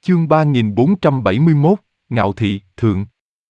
Chương 3471, Ngạo Thị, Thượng.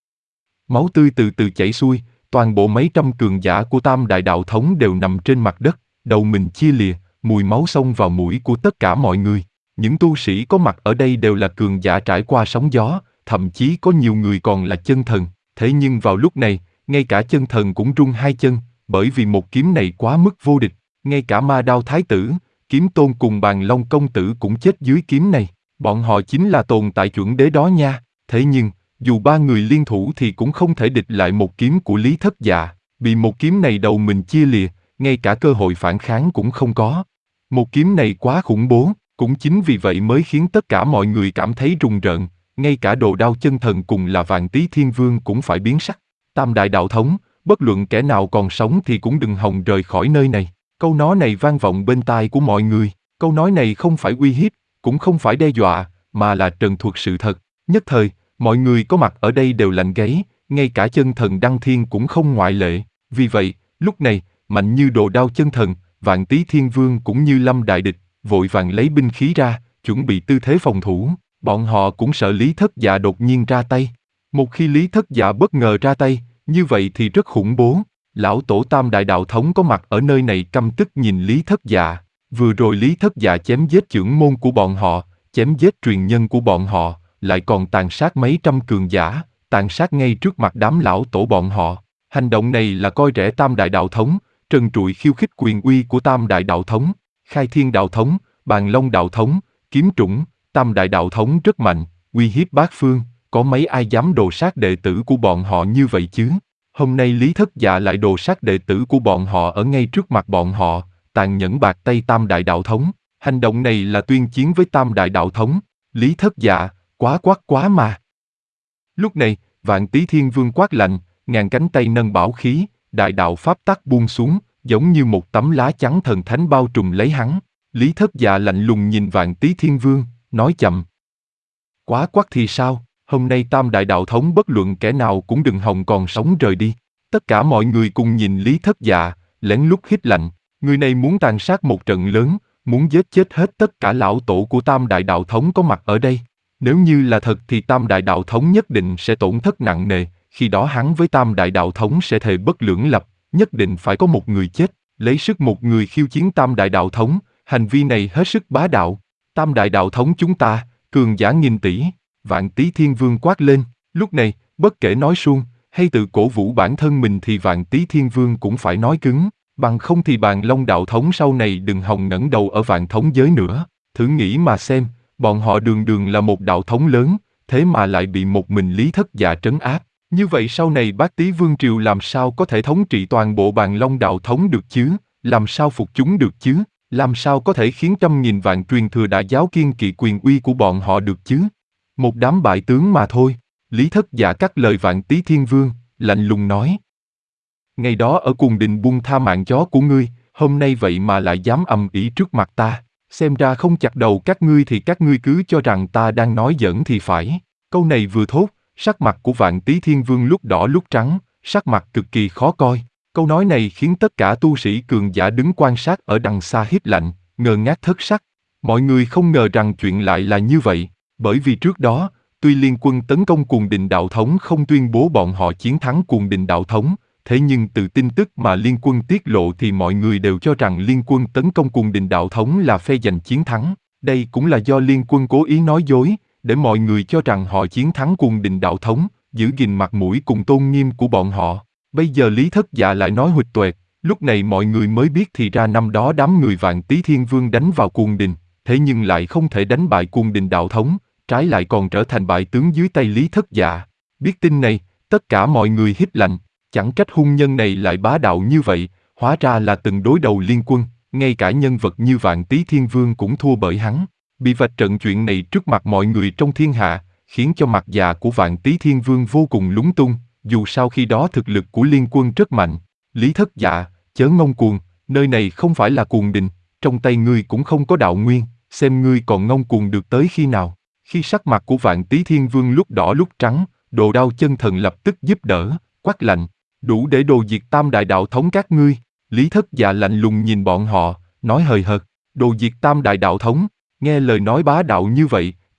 Máu tươi từ từ chảy xuôi, toàn bộ mấy trăm cường giả của Tam Đại Đạo Thống đều nằm trên mặt đất, đầu mình chia lìa, mùi máu xông vào mũi của tất cả mọi người. Những tu sĩ có mặt ở đây đều là cường giả trải qua sóng gió, thậm chí có nhiều người còn là chân thần. Thế nhưng vào lúc này, ngay cả chân thần cũng run hai chân, bởi vì một kiếm này quá mức vô địch. Ngay cả Ma Đao Thái Tử, Kiếm Tôn cùng Bàn Long Công Tử cũng chết dưới kiếm này. Bọn họ chính là tồn tại chuẩn đế đó nha. Thế nhưng, dù ba người liên thủ thì cũng không thể địch lại một kiếm của Lý Thất Dạ. Bị một kiếm này đầu mình chia lìa, ngay cả cơ hội phản kháng cũng không có. Một kiếm này quá khủng bố, cũng chính vì vậy mới khiến tất cả mọi người cảm thấy rùng rợn. Ngay cả Đồ Đao chân thần cùng là Vạn Tý Thiên Vương cũng phải biến sắc. Tam Đại Đạo Thống, bất luận kẻ nào còn sống thì cũng đừng hòng rời khỏi nơi này. Câu nói này vang vọng bên tai của mọi người. Câu nói này không phải uy hiếp, cũng không phải đe dọa, mà là trần thuật sự thật. Nhất thời, mọi người có mặt ở đây đều lạnh gáy, ngay cả chân thần Đăng Thiên cũng không ngoại lệ. Vì vậy, lúc này, mạnh như Đồ Đao chân thần, Vạn Tý Thiên Vương cũng như Lâm đại địch, vội vàng lấy binh khí ra, chuẩn bị tư thế phòng thủ. Bọn họ cũng sợ Lý Thất Dạ đột nhiên ra tay. Một khi Lý Thất Dạ bất ngờ ra tay, như vậy thì rất khủng bố. Lão tổ Tam Đại Đạo Thống có mặt ở nơi này căm tức nhìn Lý Thất Dạ. Vừa rồi Lý Thất Dạ chém giết trưởng môn của bọn họ, chém giết truyền nhân của bọn họ, lại còn tàn sát mấy trăm cường giả, tàn sát ngay trước mặt đám lão tổ bọn họ. Hành động này là coi rẻ Tam Đại Đạo Thống, trần trụi khiêu khích quyền uy của Tam Đại Đạo Thống. Khai Thiên Đạo Thống, Bàn Long Đạo Thống, Kiếm Trũng, Tam Đại Đạo Thống rất mạnh, uy hiếp bát phương, có mấy ai dám đồ sát đệ tử của bọn họ như vậy chứ? Hôm nay Lý Thất Dạ lại đồ sát đệ tử của bọn họ ở ngay trước mặt bọn họ, tàn nhẫn bạc tay Tam Đại Đạo Thống. Hành động này là tuyên chiến với Tam Đại Đạo Thống. Lý Thất Dạ, quá mà. Lúc này, Vạn Tý Thiên Vương quát lạnh, ngàn cánh tay nâng bảo khí, đại đạo pháp tắc buông xuống, giống như một tấm lá chắn thần thánh bao trùm lấy hắn. Lý Thất Dạ lạnh lùng nhìn Vạn Tý Thiên Vương, nói chậm. Quá quát thì sao, hôm nay Tam Đại Đạo Thống bất luận kẻ nào cũng đừng hòng còn sống rời đi. Tất cả mọi người cùng nhìn Lý Thất Dạ, lén lút hít lạnh. Người này muốn tàn sát một trận lớn, muốn giết chết hết tất cả lão tổ của Tam Đại Đạo Thống có mặt ở đây. Nếu như là thật thì Tam Đại Đạo Thống nhất định sẽ tổn thất nặng nề, khi đó hắn với Tam Đại Đạo Thống sẽ thề bất lưỡng lập, nhất định phải có một người chết, lấy sức một người khiêu chiến Tam Đại Đạo Thống, hành vi này hết sức bá đạo. Tam Đại Đạo Thống chúng ta, cường giả nghìn tỷ, Vạn Tý Thiên Vương quát lên, lúc này, bất kể nói suông, hay tự cổ vũ bản thân mình thì Vạn Tý Thiên Vương cũng phải nói cứng, bằng không thì Bàn Long Đạo Thống sau này đừng hòng ngẩng đầu ở Vạn Thống giới nữa. Thử nghĩ mà xem, bọn họ đường đường là một đạo thống lớn, thế mà lại bị một mình Lý Thất Dạ trấn áp. Như vậy sau này Bát Tý Vương Triều làm sao có thể thống trị toàn bộ Bàn Long Đạo Thống được chứ? Làm sao phục chúng được chứ? Làm sao có thể khiến trăm nghìn vạn truyền thừa Đại giáo kiêng kỵ quyền uy của bọn họ được chứ? Một đám bại tướng mà thôi. Lý Thất Dạ cắt lời Vạn Tý Thiên Vương, lạnh lùng nói. Ngày đó ở Cuồng Đình buông tha mạng chó của ngươi, hôm nay vậy mà lại dám ầm ĩ trước mặt ta. Xem ra không chặt đầu các ngươi thì các ngươi cứ cho rằng ta đang nói giỡn thì phải. Câu này vừa thốt, sắc mặt của Vạn Tý Thiên Vương lúc đỏ lúc trắng, sắc mặt cực kỳ khó coi. Câu nói này khiến tất cả tu sĩ cường giả đứng quan sát ở đằng xa hít lạnh, ngơ ngác thất sắc. Mọi người không ngờ rằng chuyện lại là như vậy, bởi vì trước đó, tuy liên quân tấn công Cuồng Đình Đạo Thống không tuyên bố bọn họ chiến thắng Cuồng Đình Đạo Thống, thế nhưng từ tin tức mà liên quân tiết lộ thì mọi người đều cho rằng liên quân tấn công Cuồng Đình Đạo Thống là phe giành chiến thắng. Đây cũng là do liên quân cố ý nói dối, để mọi người cho rằng họ chiến thắng Cuồng Đình Đạo Thống, giữ gìn mặt mũi cùng tôn nghiêm của bọn họ. Bây giờ Lý Thất Dạ lại nói huỵch toẹt, lúc này mọi người mới biết thì ra năm đó đám người Vạn Tý Thiên Vương đánh vào Cuồng Đình, thế nhưng lại không thể đánh bại Cuồng Đình Đạo Thống, trái lại còn trở thành bại tướng dưới tay Lý Thất Dạ. Biết tin này, tất cả mọi người hít lạnh. Chẳng trách hung nhân này lại bá đạo như vậy, hóa ra là từng đối đầu liên quân, ngay cả nhân vật như Vạn Tý Thiên Vương cũng thua bởi hắn. Bị vạch trần chuyện này trước mặt mọi người trong thiên hạ, khiến cho mặt già của Vạn Tý Thiên Vương vô cùng lúng túng, dù sao khi đó thực lực của liên quân rất mạnh. Lý Thất Dạ, chớ ngông cuồng, nơi này không phải là Cuồng Đình, trong tay ngươi cũng không có đạo nguyên, xem ngươi còn ngông cuồng được tới khi nào. Khi sắc mặt của Vạn Tý Thiên Vương lúc đỏ lúc trắng, Đồ Đao chân thần lập tức giúp đỡ, quát lạnh. Đủ để đồ diệt Tam Đại Đạo Thống các ngươi. Lý Thất Dạ lạnh lùng nhìn bọn họ, nói hời hợt, đồ diệt Tam Đại Đạo Thống. Nghe lời nói bá đạo như vậy,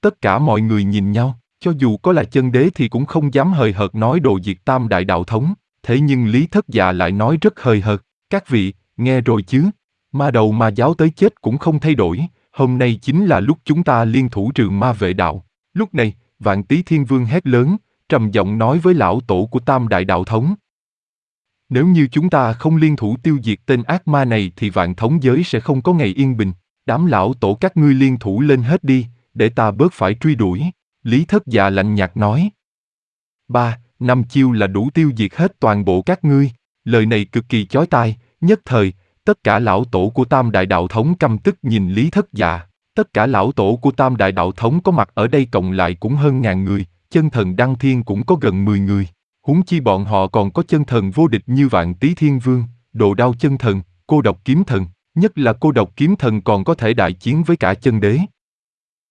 Tất cả mọi người nhìn nhau, cho dù có là chân đế thì cũng không dám hời hợt nói đồ diệt Tam Đại Đạo Thống, thế nhưng Lý Thất Dạ lại nói rất hời hợt, các vị, nghe rồi chứ, ma đầu ma giáo tới chết cũng không thay đổi, hôm nay chính là lúc chúng ta liên thủ trừ ma vệ đạo. Lúc này, Vạn Tý Thiên Vương hét lớn, trầm giọng nói với lão tổ của Tam Đại Đạo Thống. Nếu như chúng ta không liên thủ tiêu diệt tên ác ma này thì vạn thống giới sẽ không có ngày yên bình. Đám lão tổ các ngươi liên thủ lên hết đi, để ta bớt phải truy đuổi. Lý Thất Dạ lạnh nhạt nói. 3-5 chiêu là đủ tiêu diệt hết toàn bộ các ngươi. Lời này cực kỳ chói tai, nhất thời, tất cả lão tổ của Tam Đại Đạo Thống căm tức nhìn Lý Thất Dạ. Tất cả lão tổ của Tam Đại Đạo Thống có mặt ở đây cộng lại cũng hơn 1000 người, chân thần Đăng Thiên cũng có gần 10 người. Huống chi bọn họ còn có chân thần vô địch như Vạn Tý Thiên Vương, Đồ Đao chân thần, Cô Độc kiếm thần, nhất là Cô Độc kiếm thần còn có thể đại chiến với cả chân đế.